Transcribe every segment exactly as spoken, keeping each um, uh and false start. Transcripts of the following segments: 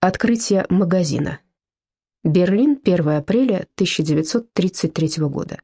Открытие магазина. Берлин, первое апреля тысяча девятьсот тридцать третьего года.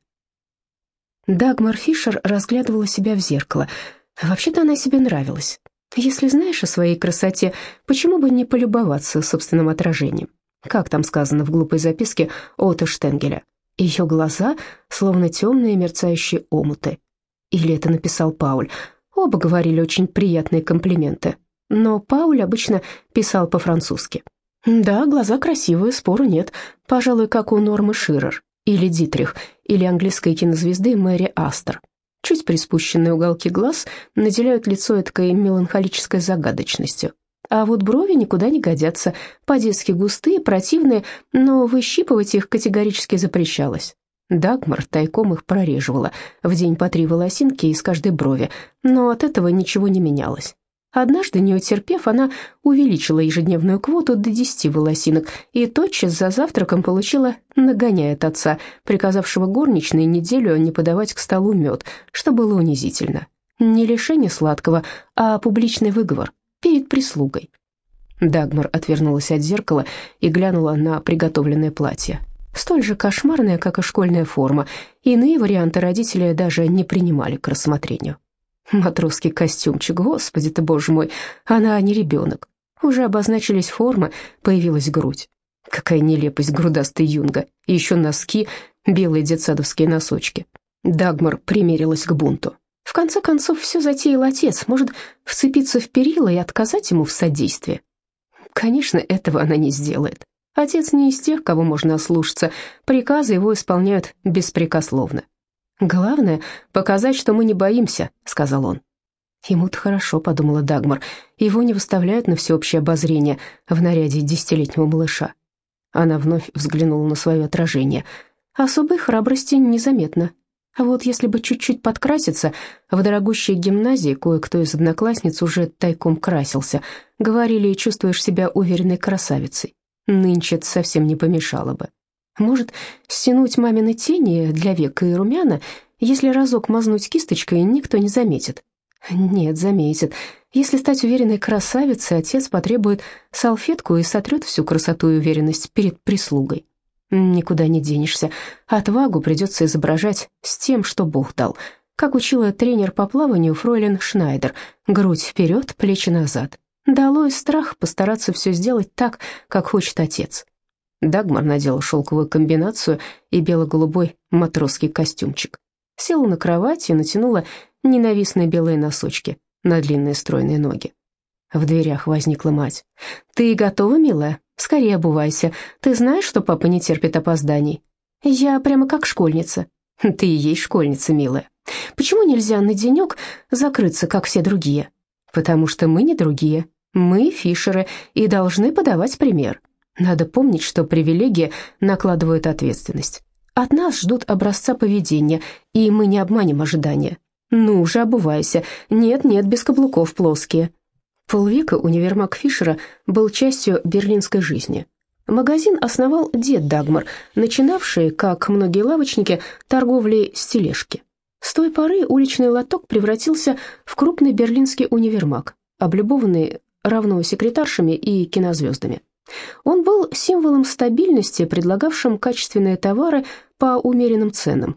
Дагмар Фишер разглядывала себя в зеркало. Вообще-то она себе нравилась. Если знаешь о своей красоте, почему бы не полюбоваться собственным отражением? Как там сказано в глупой записке Отто Штенгеля? Ее глаза словно темные мерцающие омуты. Или это написал Пауль? Оба говорили очень приятные комплименты. Но Пауль обычно писал по-французски. Да, глаза красивые, спору нет. Пожалуй, как у Нормы Ширер, или Дитрих, или английской кинозвезды Мэри Астер. Чуть приспущенные уголки глаз наделяют лицо эткой меланхолической загадочностью. А вот брови никуда не годятся, по-детски густые, противные, но выщипывать их категорически запрещалось. Дагмар тайком их прореживала, в день по три волосинки из каждой брови, но от этого ничего не менялось. Однажды, не утерпев, она увеличила ежедневную квоту до десяти волосинок и тотчас за завтраком получила нагоняя от отца, приказавшего горничной неделю не подавать к столу мед, что было унизительно. Не лишение сладкого, а публичный выговор перед прислугой. Дагмар отвернулась от зеркала и глянула на приготовленное платье. Столь же кошмарное, как и школьная форма. Иные варианты родители даже не принимали к рассмотрению. Матросский костюмчик, господи ты, боже мой, она не ребенок. Уже обозначились формы, появилась грудь. Какая нелепость грудастой юнга, и еще носки, белые детсадовские носочки. Дагмар примерилась к бунту. В конце концов, все затеял отец, может вцепиться в перила и отказать ему в содействии. Конечно, этого она не сделает. Отец не из тех, кого можно ослушаться, приказы его исполняют беспрекословно. «Главное — показать, что мы не боимся», — сказал он. «Ему-то хорошо», — подумала Дагмар, — «его не выставляют на всеобщее обозрение в наряде десятилетнего малыша». Она вновь взглянула на свое отражение. Особой храбрости незаметно. А вот если бы чуть-чуть подкраситься, в дорогущей гимназии кое-кто из одноклассниц уже тайком красился. Говорили, чувствуешь себя уверенной красавицей. Нынче это совсем не помешало бы. Может, стянуть мамины тени для век и румяна, если разок мазнуть кисточкой, никто не заметит? Нет, заметит. Если стать уверенной красавицей, отец потребует салфетку и сотрет всю красоту и уверенность перед прислугой. Никуда не денешься. Отвагу придется изображать с тем, что Бог дал. Как учила тренер по плаванию фройлен Шнайдер. Грудь вперед, плечи назад. Долой страх постараться все сделать так, как хочет отец. Дагмар надела шелковую комбинацию и бело-голубой матросский костюмчик. Села на кровать и натянула ненавистные белые носочки на длинные стройные ноги. В дверях возникла мать. «Ты готова, милая? Скорее обувайся. Ты знаешь, что папа не терпит опозданий?» «Я прямо как школьница». «Ты и есть школьница, милая. Почему нельзя на денек закрыться, как все другие?» «Потому что мы не другие. Мы Фишеры и должны подавать пример. Надо помнить, что привилегии накладывают ответственность. От нас ждут образца поведения, и мы не обманем ожидания. Ну же, обувайся. Нет-нет, без каблуков плоские». Полвека универмаг Фишера был частью берлинской жизни. Магазин основал дед Дагмар, начинавший, как многие лавочники, торговлей с тележки. С той поры уличный лоток превратился в крупный берлинский универмаг, облюбованный равно секретаршами и кинозвездами. Он был символом стабильности, предлагавшим качественные товары по умеренным ценам,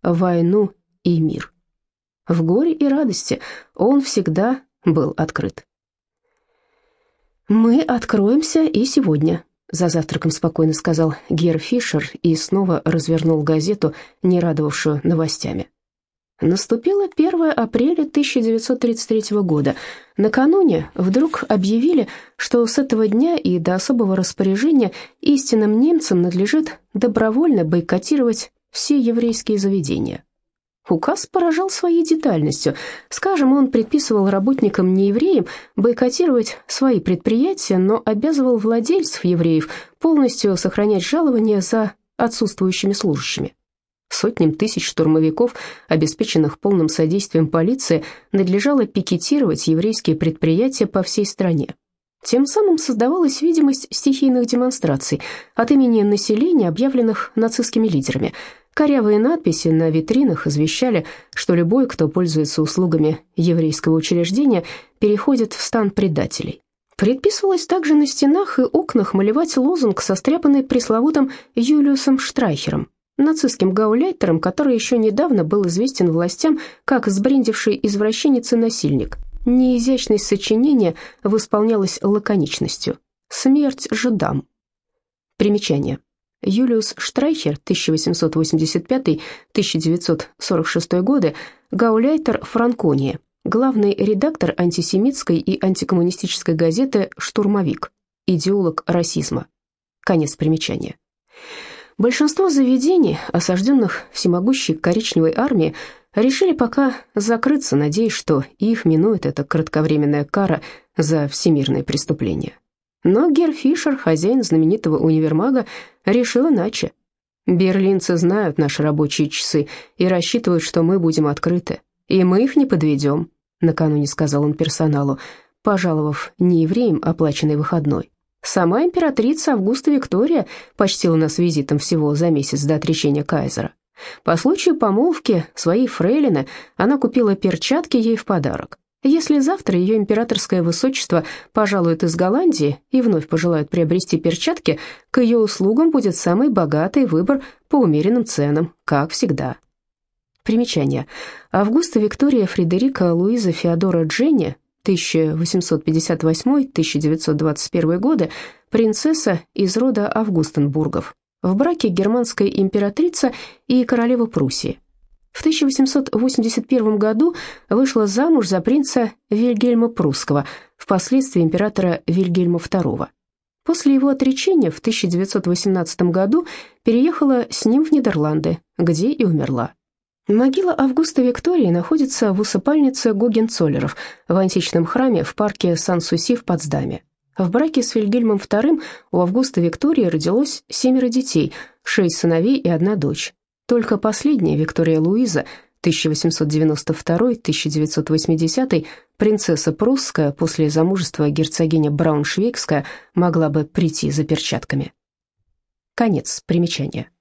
войну и мир. В горе и радости он всегда был открыт. «Мы откроемся и сегодня», — за завтраком спокойно сказал Герр Фишер и снова развернул газету, не радовавшую новостями. Наступило первое апреля тысяча девятьсот тридцать третьего года. Накануне вдруг объявили, что с этого дня и до особого распоряжения истинным немцам надлежит добровольно бойкотировать все еврейские заведения. Указ поражал своей детальностью. Скажем, он предписывал работникам неевреям бойкотировать свои предприятия, но обязывал владельцев евреев полностью сохранять жалования за отсутствующими служащими. Сотням тысяч штурмовиков, обеспеченных полным содействием полиции, надлежало пикетировать еврейские предприятия по всей стране. Тем самым создавалась видимость стихийных демонстраций от имени населения, объявленных нацистскими лидерами. Корявые надписи на витринах извещали, что любой, кто пользуется услугами еврейского учреждения, переходит в стан предателей. Предписывалось также на стенах и окнах малевать лозунг, состряпанный пресловутым Юлиусом Штрайхером, нацистским гауляйтером, который еще недавно был известен властям как сбрендивший извращенец и насильник. Неизящность сочинения восполнялась лаконичностью: «Смерть жидам». Примечание. Юлиус Штрайхер, тысяча восемьсот восемьдесят пятый — тысяча девятьсот сорок шестой годы, гауляйтер Франконии, главный редактор антисемитской и антикоммунистической газеты «Штурмовик», идеолог расизма. Конец примечания. Большинство заведений, осажденных всемогущей коричневой армией, решили пока закрыться, надеясь, что их минует эта кратковременная кара за всемирные преступления. Но Герр Фишер, хозяин знаменитого универмага, решил иначе. «Берлинцы знают наши рабочие часы и рассчитывают, что мы будем открыты. И мы их не подведем», — накануне сказал он персоналу, пожаловав неевреям оплаченный выходной. «Сама императрица Августа Виктория почтила нас визитом всего за месяц до отречения кайзера. По случаю помолвки своей фрейлины она купила перчатки ей в подарок. Если завтра ее императорское высочество пожалует из Голландии и вновь пожелают приобрести перчатки, к ее услугам будет самый богатый выбор по умеренным ценам, как всегда». Примечание. Августа Виктория Фредерика Луиза Феодора Дженни, тысяча восемьсот пятьдесят восьмой — тысяча девятьсот двадцать первый годы, принцесса из рода Августенбургов, в браке германская императрица и королева Пруссии. В тысяча восемьсот восемьдесят первом году вышла замуж за принца Вильгельма Прусского, впоследствии императора Вильгельма второго. После его отречения в тысяча девятьсот восемнадцатом году переехала с ним в Нидерланды, где и умерла. Могила Августы Виктории находится в усыпальнице Гогенцоллеров в античном храме в парке Сан-Суси в Потсдаме. В браке с Вильгельмом вторым у Августы Виктории родилось семеро детей, шесть сыновей и одна дочь. Только последняя, Виктория Луиза, тысяча восемьсот девяносто второй — тысяча девятьсот восьмидесятый, принцесса прусская, после замужества герцогиня Брауншвейгская, могла бы прийти за перчатками. Конец примечания.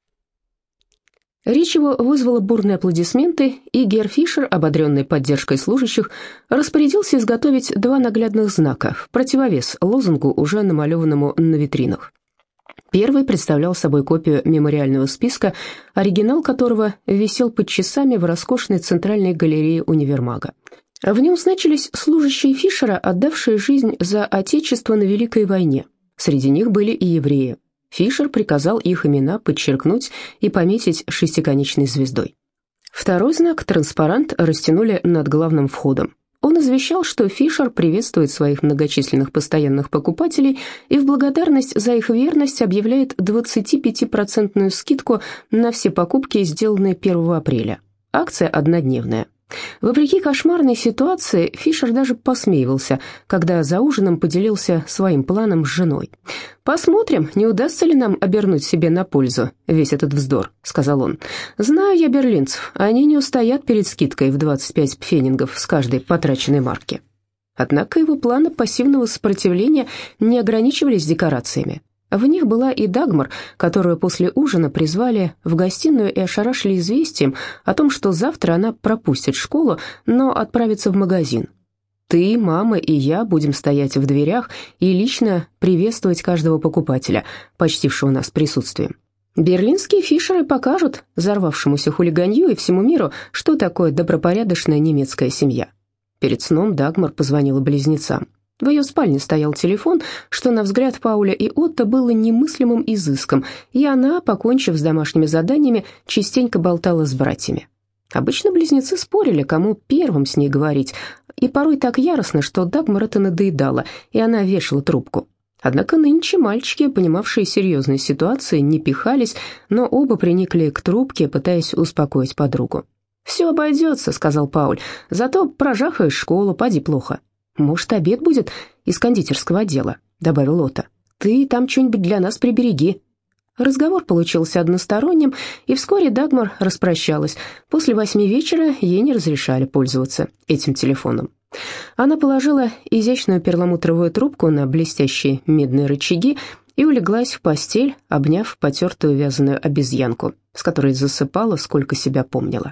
Речь его вызвала бурные аплодисменты, и Герр Фишер, ободренный поддержкой служащих, распорядился изготовить два наглядных знака в противовес лозунгу, уже намалеванному на витринах. Первый представлял собой копию мемориального списка, оригинал которого висел под часами в роскошной центральной галерее универмага. В нем значились служащие Фишера, отдавшие жизнь за Отечество на Великой войне. Среди них были и евреи. Фишер приказал их имена подчеркнуть и пометить шестиконечной звездой. Второй знак, транспарант, растянули над главным входом. Он извещал, что Фишер приветствует своих многочисленных постоянных покупателей и в благодарность за их верность объявляет двадцатипятипроцентную скидку на все покупки, сделанные первого апреля. Акция однодневная. Вопреки кошмарной ситуации, Фишер даже посмеивался, когда за ужином поделился своим планом с женой. «Посмотрим, не удастся ли нам обернуть себе на пользу весь этот вздор», — сказал он. «Знаю я берлинцев, они не устоят перед скидкой в двадцать пять пфенингов с каждой потраченной марки». Однако его планы пассивного сопротивления не ограничивались декорациями. В них была и Дагмар, которую после ужина призвали в гостиную и ошарашили известием о том, что завтра она пропустит школу, но отправится в магазин. «Ты, мама и я будем стоять в дверях и лично приветствовать каждого покупателя, почтившего нас присутствием. Берлинские Фишеры покажут взорвавшемуся хулиганью и всему миру, что такое добропорядочная немецкая семья». Перед сном Дагмар позвонила близнецам. В ее спальне стоял телефон, что, на взгляд Пауля и Отто, было немыслимым изыском, и она, покончив с домашними заданиями, частенько болтала с братьями. Обычно близнецы спорили, кому первым с ней говорить, и порой так яростно, что Дагмар это надоедало, и она вешала трубку. Однако нынче мальчики, понимавшие серьезные ситуации, не пихались, но оба приникли к трубке, пытаясь успокоить подругу. «Все обойдется», — сказал Пауль, — «зато прожахаешь школу, поди плохо». «Может, обед будет из кондитерского отдела», — добавил Отто. «Ты там что-нибудь для нас прибереги». Разговор получился односторонним, и вскоре Дагмар распрощалась. После восьми вечера ей не разрешали пользоваться этим телефоном. Она положила изящную перламутровую трубку на блестящие медные рычаги и улеглась в постель, обняв потертую вязаную обезьянку, с которой засыпала, сколько себя помнила.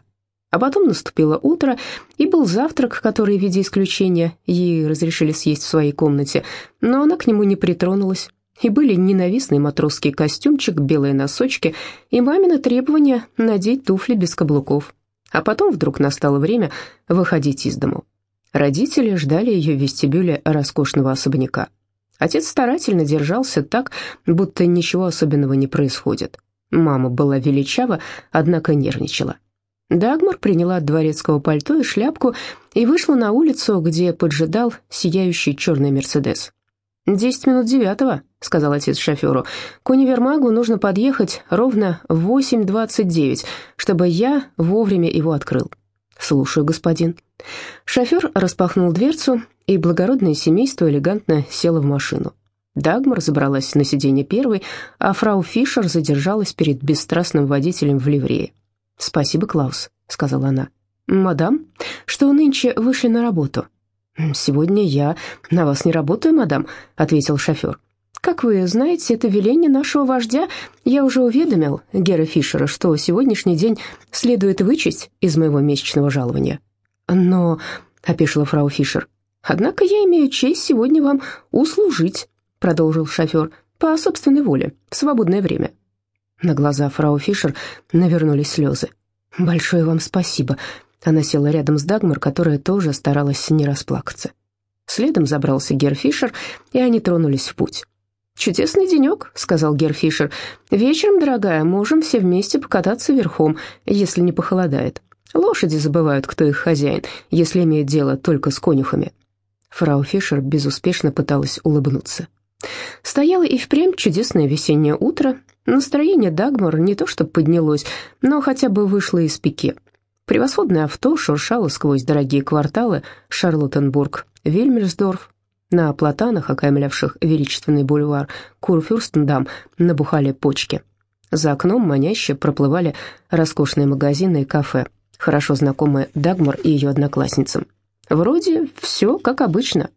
А потом наступило утро, и был завтрак, который, в виде исключения, ей разрешили съесть в своей комнате, но она к нему не притронулась. И были ненавистный матросский костюмчик, белые носочки и мамино требование надеть туфли без каблуков. А потом вдруг настало время выходить из дому. Родители ждали ее в вестибюле роскошного особняка. Отец старательно держался так, будто ничего особенного не происходит. Мама была величава, однако нервничала. Дагмар приняла от дворецкого пальто и шляпку и вышла на улицу, где поджидал сияющий черный «Мерседес». «Десять минут девятого», — сказал отец шоферу. «К универмагу нужно подъехать ровно в восемь двадцать девять, чтобы я вовремя его открыл». «Слушаю, господин». Шофер распахнул дверцу, и благородное семейство элегантно село в машину. Дагмар забралась на сиденье первой, а фрау Фишер задержалась перед бесстрастным водителем в ливрее. «Спасибо, Клаус», — сказала она. «Мадам, что нынче вышли на работу?» «Сегодня я на вас не работаю, мадам», — ответил шофер. «Как вы знаете, это веление нашего вождя. Я уже уведомил Гера Фишера, что сегодняшний день следует вычесть из моего месячного жалования». «Но», — опешила фрау Фишер, «однако я имею честь сегодня вам услужить», — продолжил шофер, «по собственной воле, в свободное время». На глаза фрау Фишер навернулись слезы. «Большое вам спасибо». Она села рядом с Дагмар, которая тоже старалась не расплакаться. Следом забрался Гер Фишер, и они тронулись в путь. «Чудесный денек», — сказал Гер Фишер. «Вечером, дорогая, можем все вместе покататься верхом, если не похолодает. Лошади забывают, кто их хозяин, если имеют дело только с конюхами». Фрау Фишер безуспешно пыталась улыбнуться. Стояло и впрямь чудесное весеннее утро. Настроение Дагмар не то чтобы поднялось, но хотя бы вышло из пике. Превосходное авто шуршало сквозь дорогие кварталы Шарлоттенбург, Вильмерсдорф. На платанах, окаймлявших величественный бульвар Курфюрстендам, набухали почки. За окном маняще проплывали роскошные магазины и кафе, хорошо знакомые Дагмар и ее одноклассницам. Вроде все как обычно,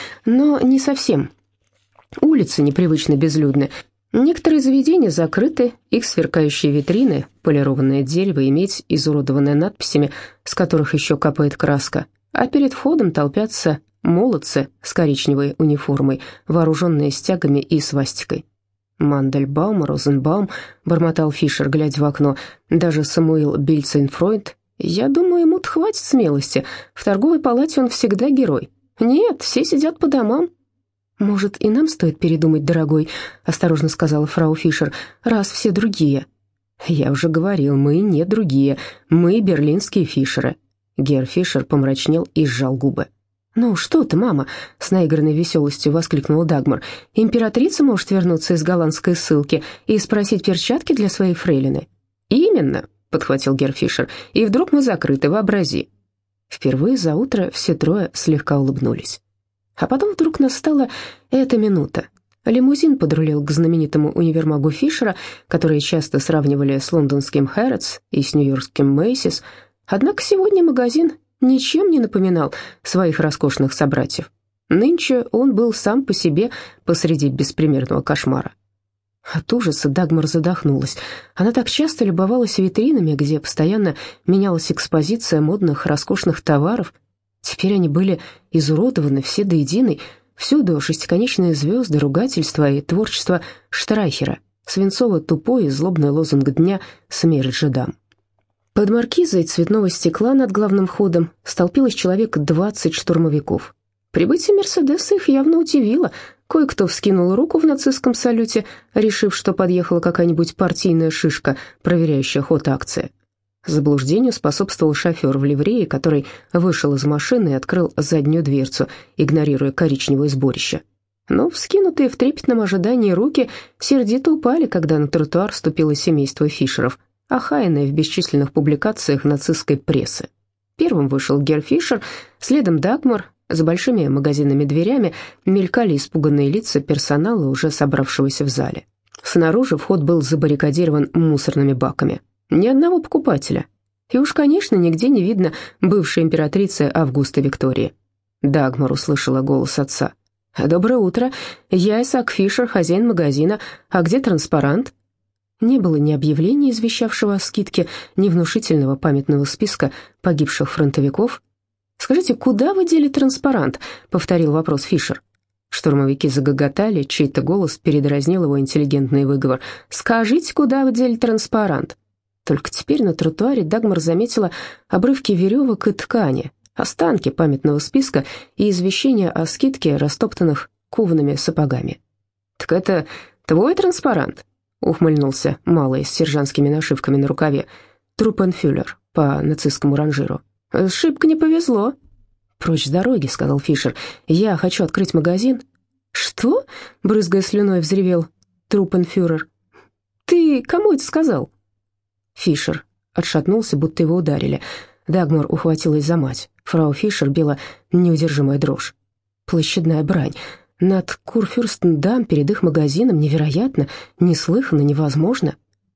но не совсем. Улицы непривычно безлюдны. Некоторые заведения закрыты, их сверкающие витрины, полированное дерево и медь, изуродованное надписями, с которых еще капает краска, а перед входом толпятся молодцы с коричневой униформой, вооруженные стягами и свастикой. «Мандельбаум, Розенбаум», — бормотал Фишер, глядя в окно, «даже Самуил Бильцейнфройд. Я думаю, ему-то хватит смелости. В торговой палате он всегда герой. Нет, все сидят по домам». «Может, и нам стоит передумать, дорогой», — осторожно сказала фрау Фишер, «раз все другие». «Я уже говорил, мы не другие, мы берлинские Фишеры». Гер Фишер помрачнел и сжал губы. «Ну что ты, мама?» — с наигранной веселостью воскликнула Дагмар. «Императрица может вернуться из голландской ссылки и спросить перчатки для своей фрейлины». «Именно», — подхватил Гер Фишер, «и вдруг мы закрыты, вообрази». Впервые за утро все трое слегка улыбнулись. А потом вдруг настала эта минута. Лимузин подрулил к знаменитому универмагу Фишера, который часто сравнивали с лондонским Хэрротс и с нью-йоркским Мэйсис. Однако сегодня магазин ничем не напоминал своих роскошных собратьев. Нынче он был сам по себе посреди беспримерного кошмара. От ужаса Дагмар задохнулась. Она так часто любовалась витринами, где постоянно менялась экспозиция модных роскошных товаров. Теперь они были изуродованы все до единой, всюду шестиконечные звезды, ругательства и творчество Штрайхера, свинцово-тупой и злобный лозунг дня «Смерть жидам». Под маркизой цветного стекла над главным входом столпилось человек двадцать штурмовиков. Прибытие Мерседеса их явно удивило. Кое-кто вскинул руку в нацистском салюте, решив, что подъехала какая-нибудь партийная шишка, проверяющая ход акции. Заблуждению способствовал шофер в ливрее, который вышел из машины и открыл заднюю дверцу, игнорируя коричневое сборище. Но вскинутые в трепетном ожидании руки сердито упали, когда на тротуар вступило семейство Фишеров, охаянное в бесчисленных публикациях нацистской прессы. Первым вышел Гер Фишер, следом Дагмар. За большими магазинными дверями мелькали испуганные лица персонала, уже собравшегося в зале. Снаружи вход был забаррикадирован мусорными баками. Ни одного покупателя. И уж, конечно, нигде не видно бывшей императрицы Августы Виктории. Дагмар услышала голос отца. «Доброе утро. Я Исаак Фишер, хозяин магазина. А где транспарант?» Не было ни объявления, извещавшего о скидке, ни внушительного памятного списка погибших фронтовиков. «Скажите, куда вы дели транспарант?» — повторил вопрос Фишер. Штурмовики загоготали, чей-то голос передразнил его интеллигентный выговор. «Скажите, куда вы дели транспарант?» Только теперь на тротуаре Дагмар заметила обрывки веревок и ткани, останки памятного списка и извещения о скидке, растоптанных коваными сапогами. «Так это твой транспарант?» — ухмыльнулся малый с сержантскими нашивками на рукаве. «Труппенфюрер» по нацистскому ранжиру. «Шибко не повезло». «Прочь с дороги», — сказал Фишер. «Я хочу открыть магазин». «Что?» — брызгая слюной, взревел труппенфюрер. «Ты кому это сказал?» Фишер отшатнулся, будто его ударили. Дагмар ухватилась за мать. Фрау Фишер била неудержимая дрожь. Площадная брань. Над Курфюрстендам, перед их магазином, невероятно, неслыханно, невозможно.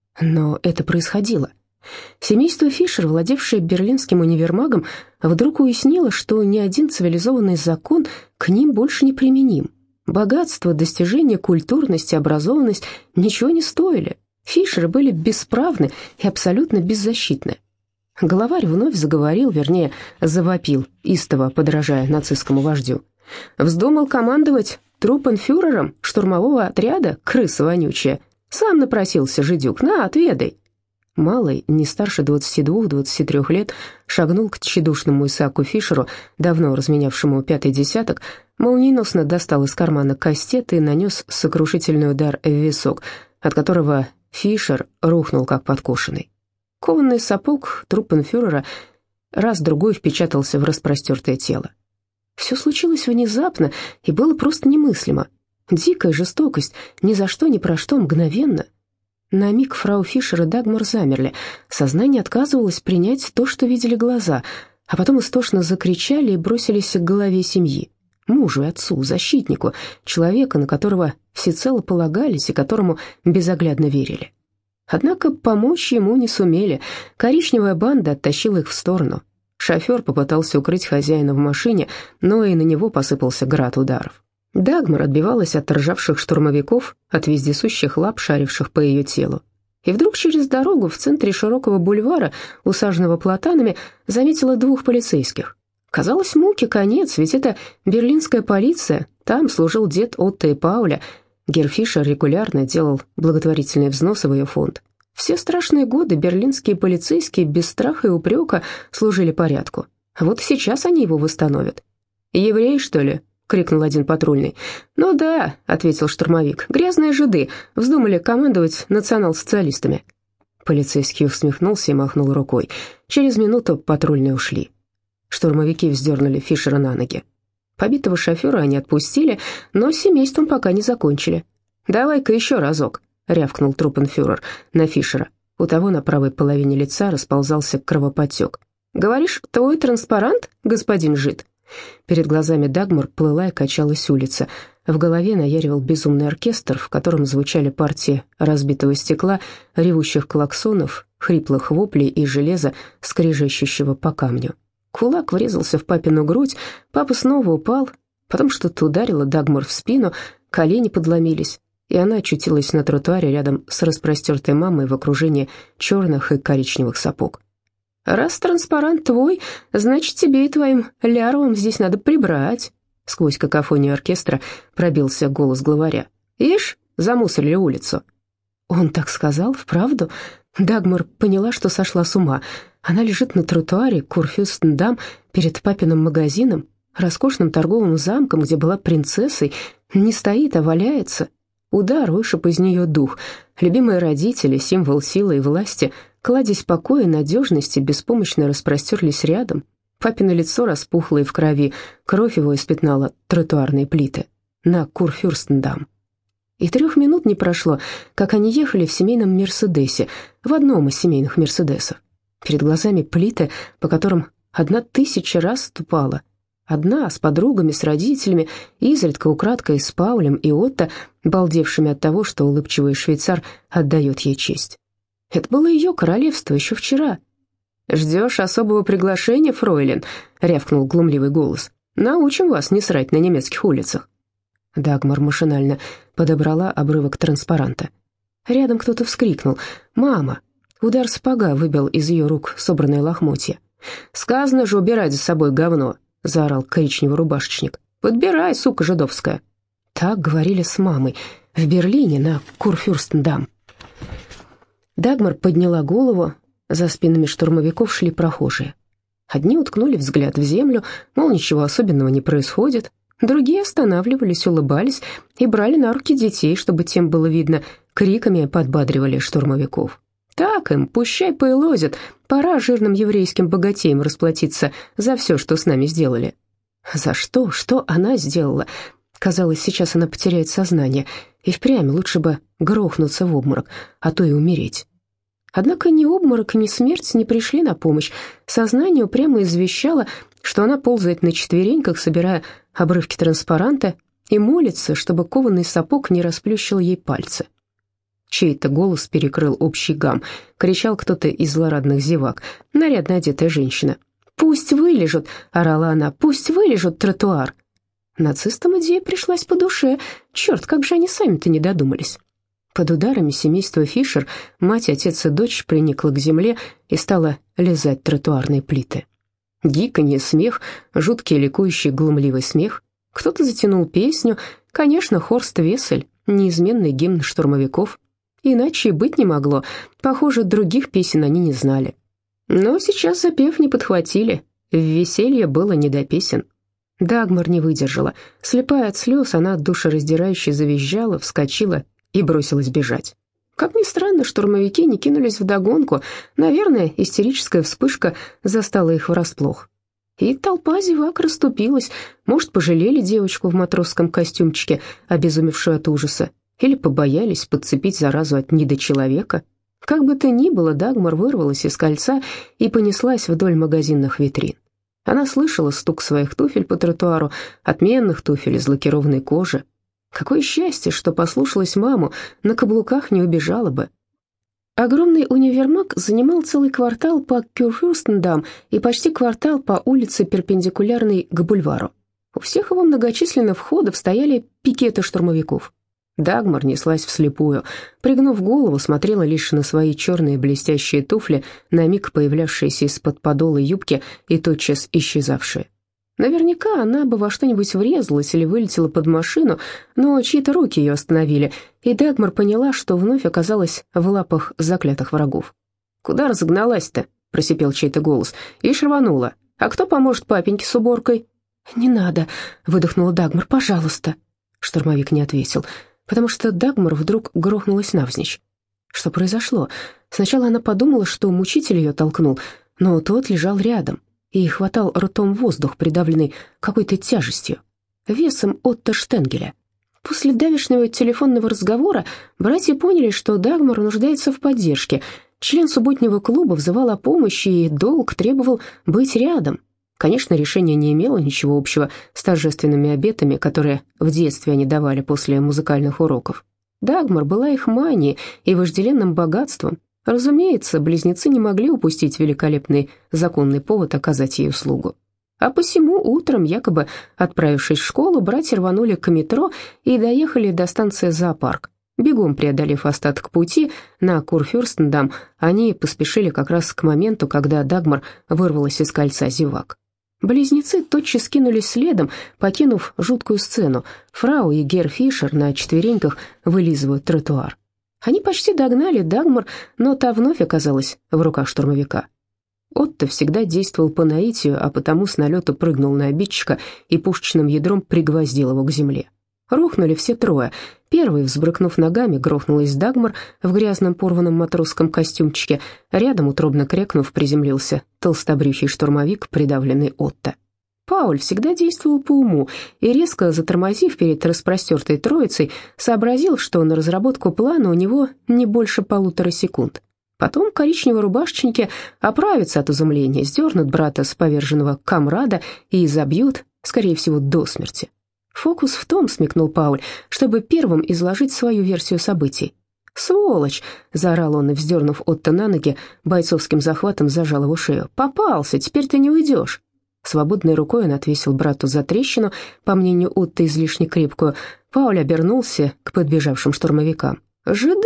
Но это происходило. Семейство Фишер, владевшее берлинским универмагом, вдруг уяснило, что ни один цивилизованный закон к ним больше не применим. Богатство, достижения, культурность и образованность ничего не стоили. Фишеры были бесправны и абсолютно беззащитны. Главарь вновь заговорил, вернее, завопил, истово подражая нацистскому вождю. «Вздумал командовать труппенфюрером штурмового отряда, крыса вонючая? Сам напросился, жидюк, на, отведай». Малый, не старше двадцати двух-двадцати трёх лет, шагнул к тщедушному Исааку Фишеру, давно разменявшему пятый десяток, молниеносно достал из кармана кастет и нанес сокрушительный удар в висок, от которого Фишер рухнул как подкошенный. Кованный сапог труппенфюрера раз-другой впечатался в распростертое тело. Все случилось внезапно и было просто немыслимо. Дикая жестокость, ни за что, ни про что, мгновенно. На миг фрау Фишер и Дагмар замерли. Сознание отказывалось принять то, что видели глаза, а потом истошно закричали и бросились к голове семьи. Мужу и отцу, защитнику, человека, на которого всецело полагались и которому безоглядно верили. Однако помочь ему не сумели. Коричневая банда оттащила их в сторону. Шофер попытался укрыть хозяина в машине, но и на него посыпался град ударов. Дагмар отбивалась от ржавших штурмовиков, от вездесущих лап, шаривших по ее телу. И вдруг через дорогу в центре широкого бульвара, усаженного платанами, заметила двух полицейских. Казалось, муки конец, ведь это берлинская полиция, там служил дед Отто и Пауля. Герр Фишер регулярно делал благотворительные взносы в ее фонд. Все страшные годы берлинские полицейские без страха и упрека служили порядку. Вот и сейчас они его восстановят. «Евреи, что ли?» — крикнул один патрульный. «Ну да», — ответил штурмовик, — «грязные жиды вздумали командовать национал-социалистами». Полицейский усмехнулся и махнул рукой. Через минуту патрульные ушли. Штурмовики вздернули Фишера на ноги. Побитого шофера они отпустили, но с семейством пока не закончили. «Давай-ка еще разок», — рявкнул труппенфюрер на Фишера. У того на правой половине лица расползался кровоподтек. «Говоришь, твой транспарант, господин жид?» Перед глазами Дагмар плыла и качалась улица. В голове наяривал безумный оркестр, в котором звучали партии разбитого стекла, ревущих клаксонов, хриплых воплей и железа, скрежещущего по камню. Кулак врезался в папину грудь, папа снова упал, потом что-то ударило Дагмар в спину, колени подломились, и она очутилась на тротуаре рядом с распростертой мамой в окружении черных и коричневых сапог. «Раз транспарант твой, значит, тебе и твоим лярвам здесь надо прибрать», — сквозь какофонию оркестра пробился голос главаря. «Ишь, замусорили улицу». Он так сказал, вправду? Дагмар поняла, что сошла с ума. Она лежит на тротуаре Курфюрстендам перед папиным магазином, роскошным торговым замком, где была принцессой, не стоит, а валяется. Удар вышиб из нее дух. Любимые родители, символ силы и власти, кладезь покоя и надежности, беспомощно распростерлись рядом. Папино лицо распухло и в крови, кровь его испятнала тротуарные плиты. На Курфюрстендам. И трех минут не прошло, как они ехали в семейном «Мерседесе», в одном из семейных «Мерседесов». Перед глазами плиты, по которым одна тысяча раз ступала. Одна с подругами, с родителями, изредка украдкой с Паулем и Отто, балдевшими от того, что улыбчивый швейцар отдает ей честь. Это было ее королевство еще вчера. «Ждешь особого приглашения, фройлен?» — рявкнул глумливый голос. «Научим вас не срать на немецких улицах». Дагмар машинально подобрала обрывок транспаранта. Рядом кто-то вскрикнул: «Мама!». Удар сапога выбил из ее рук собранные лохмотья. «Сказано же убирать за собой говно!» — заорал коричневый рубашечник. «Подбирай, сука жидовская!» Так говорили с мамой в Берлине на Курфюрстендам. Дагмар подняла голову. За спинами штурмовиков шли прохожие. Одни уткнули взгляд в землю, мол, ничего особенного не происходит. Другие останавливались, улыбались и брали на руки детей, чтобы тем было видно, криками подбадривали штурмовиков. Так им, пущай поелозят, пора жирным еврейским богатеям расплатиться за все, что с нами сделали. За что? Что она сделала? Казалось, сейчас она потеряет сознание, и впрямь лучше бы грохнуться в обморок, а то и умереть. Однако ни обморок, ни смерть не пришли на помощь. Сознание упрямо извещало, что она ползает на четвереньках, собирая обрывки транспаранта, и молится, чтобы кованый сапог не расплющил ей пальцы. Чей-то голос перекрыл общий гам. Кричал кто-то из злорадных зевак, нарядно одетая женщина. «Пусть вылежут!» — орала она. «Пусть вылежут тротуар!» Нацистам идея пришлась по душе. Черт, как же они сами-то не додумались. Под ударами семейства Фишер мать, отец и дочь приникла к земле и стала лизать тротуарные плиты. Гиканье, смех, жуткий ликующий глумливый смех. Кто-то затянул песню, конечно, Хорст Вессель, неизменный гимн штурмовиков. Иначе и быть не могло, похоже, других песен они не знали. Но сейчас запев не подхватили, в веселье было не до песен. Дагмар не выдержала. Слепая от слез, она душераздирающе завизжала, вскочила и бросилась бежать. Как ни странно, штурмовики не кинулись вдогонку. Наверное, истерическая вспышка застала их врасплох. И толпа зевак расступилась. Может, пожалели девочку в матросском костюмчике, обезумевшую от ужаса, или побоялись подцепить заразу от недочеловека. Как бы то ни было, Дагмар вырвалась из кольца и понеслась вдоль магазинных витрин. Она слышала стук своих туфель по тротуару, отменных туфель из лакированной кожи. Какое счастье, что послушалась маму, на каблуках не убежала бы. Огромный универмаг занимал целый квартал по Курфюрстендам и почти квартал по улице, перпендикулярной к бульвару. У всех его многочисленных входов стояли пикеты штурмовиков. Дагмар неслась вслепую. Пригнув голову, смотрела лишь на свои черные блестящие туфли, на миг появлявшиеся из-под подола юбки и тотчас исчезавшие. Наверняка она бы во что-нибудь врезалась или вылетела под машину, но чьи-то руки ее остановили, и Дагмар поняла, что вновь оказалась в лапах заклятых врагов. «Куда разогналась-то?» — просипел чей-то голос. «Ишь рванула. А кто поможет папеньке с уборкой?» «Не надо», — выдохнула Дагмар, — «пожалуйста». Штурмовик не ответил, потому что Дагмар вдруг грохнулась навзничь. Что произошло? Сначала она подумала, что мучитель ее толкнул, но тот лежал рядом и хватал ртом воздух, придавленный какой-то тяжестью, весом Отто Штенгеля. После давешнего телефонного разговора братья поняли, что Дагмар нуждается в поддержке. Член субботнего клуба взывал о помощи, и долг требовал быть рядом. Конечно, решение не имело ничего общего с торжественными обетами, которые в детстве они давали после музыкальных уроков. Дагмар была их манией и вожделенным богатством. Разумеется, близнецы не могли упустить великолепный законный повод оказать ей услугу. А посему утром, якобы отправившись в школу, братья рванули к метро и доехали до станции «Зоопарк». Бегом преодолев остаток пути на Курфюрстендам, они поспешили как раз к моменту, когда Дагмар вырвалась из кольца зевак. Близнецы тотчас кинулись следом, покинув жуткую сцену. Фрау и Герр Фишер на четвереньках вылизывают тротуар. Они почти догнали Дагмар, но та вновь оказалась в руках штурмовика. Отто всегда действовал по наитию, а потому с налету прыгнул на обидчика и пушечным ядром пригвоздил его к земле. Рухнули все трое. Первый, взбрыкнув ногами, грохнулась Дагмар в грязном порванном матросском костюмчике. Рядом, утробно крякнув, приземлился толстобрюхий штурмовик, придавленный Отто. Пауль всегда действовал по уму и, резко затормозив перед распростертой троицей, сообразил, что на разработку плана у него не больше полутора секунд. Потом коричнево-рубашечники оправятся от изумления, сдернут брата с поверженного камрада и забьют, скорее всего, до смерти. «Фокус в том, — смекнул Пауль, — чтобы первым изложить свою версию событий». «Сволочь!» — заорал он и, вздернув Отто на ноги, бойцовским захватом зажал его шею. «Попался! Теперь ты не уйдешь!» Свободной рукой он отвесил брату за трещину, по мнению Отто, излишне крепкую. Пауль обернулся к подбежавшим штурмовикам. «Жиды!»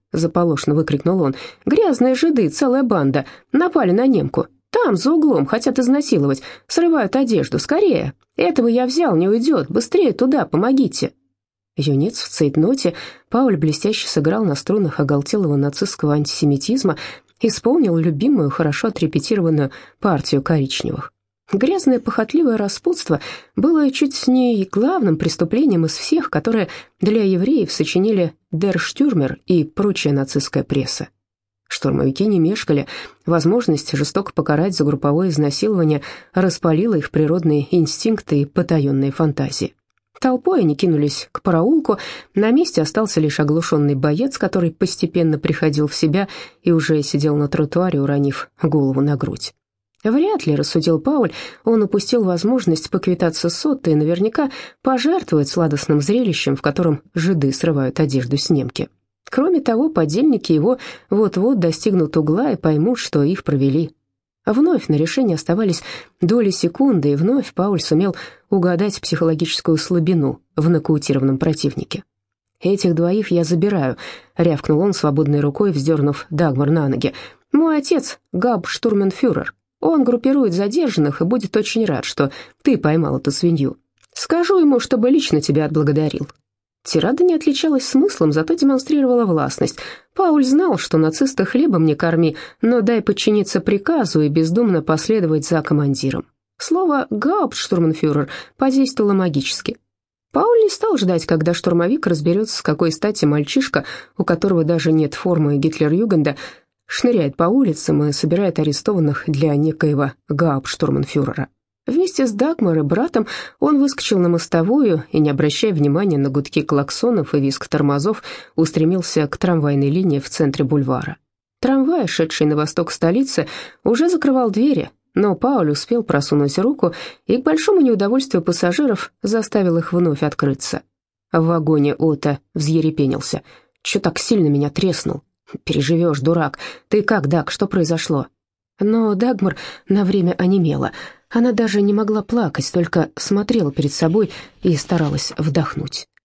— заполошно выкрикнул он. «Грязные жиды, целая банда, напали на немку. Там, за углом, хотят изнасиловать, срывают одежду. Скорее! Этого я взял, не уйдет. Быстрее туда, помогите!» Юнец в цейтноте, Пауль блестяще сыграл на струнах оголтелого нацистского антисемитизма, исполнил любимую, хорошо отрепетированную партию коричневых. Грязное похотливое распутство было чуть не главным преступлением из всех, которые для евреев сочинили Дер Штюрмер и прочая нацистская пресса. Штурмовики не мешкали, возможность жестоко покарать за групповое изнасилование распалила их природные инстинкты и потаенные фантазии. Толпой они кинулись к параулку, на месте остался лишь оглушенный боец, который постепенно приходил в себя и уже сидел на тротуаре, уронив голову на грудь. Вряд ли, рассудил Пауль, он упустил возможность поквитаться с Отто и наверняка пожертвовать сладостным зрелищем, в котором жиды срывают одежду с немки. Кроме того, подельники его вот-вот достигнут угла и поймут, что их провели. Вновь на решение оставались доли секунды, и вновь Пауль сумел угадать психологическую слабину в нокаутированном противнике. «Этих двоих я забираю», — рявкнул он свободной рукой, вздернув Дагмар на ноги. «Мой отец — гауптштурмбанфюрер. Он группирует задержанных и будет очень рад, что ты поймал эту свинью. Скажу ему, чтобы лично тебя отблагодарил». Тирада не отличалась смыслом, зато демонстрировала властность. Пауль знал, что нациста хлебом не корми, но дай подчиниться приказу и бездумно последовать за командиром. Слово «гауптштурмбанфюрер» подействовало магически. Пауль не стал ждать, когда штурмовик разберется, с какой стати мальчишка, у которого даже нет формы Гитлер-Югенда, шныряет по улицам и собирает арестованных для некоего гауптштурмбанфюрера. Вместе с Дагмар и братом он выскочил на мостовую и, не обращая внимания на гудки клаксонов и визг тормозов, устремился к трамвайной линии в центре бульвара. Трамвай, шедший на восток столицы, уже закрывал двери, но Пауль успел просунуть руку и, к большому неудовольствию пассажиров, заставил их вновь открыться. В вагоне Отто взъерепенился. «Чё так сильно меня треснул?» «Переживешь, дурак. Ты как, Даг, что произошло?» Но Дагмар на время онемела. Она даже не могла плакать, только смотрела перед собой и старалась вдохнуть.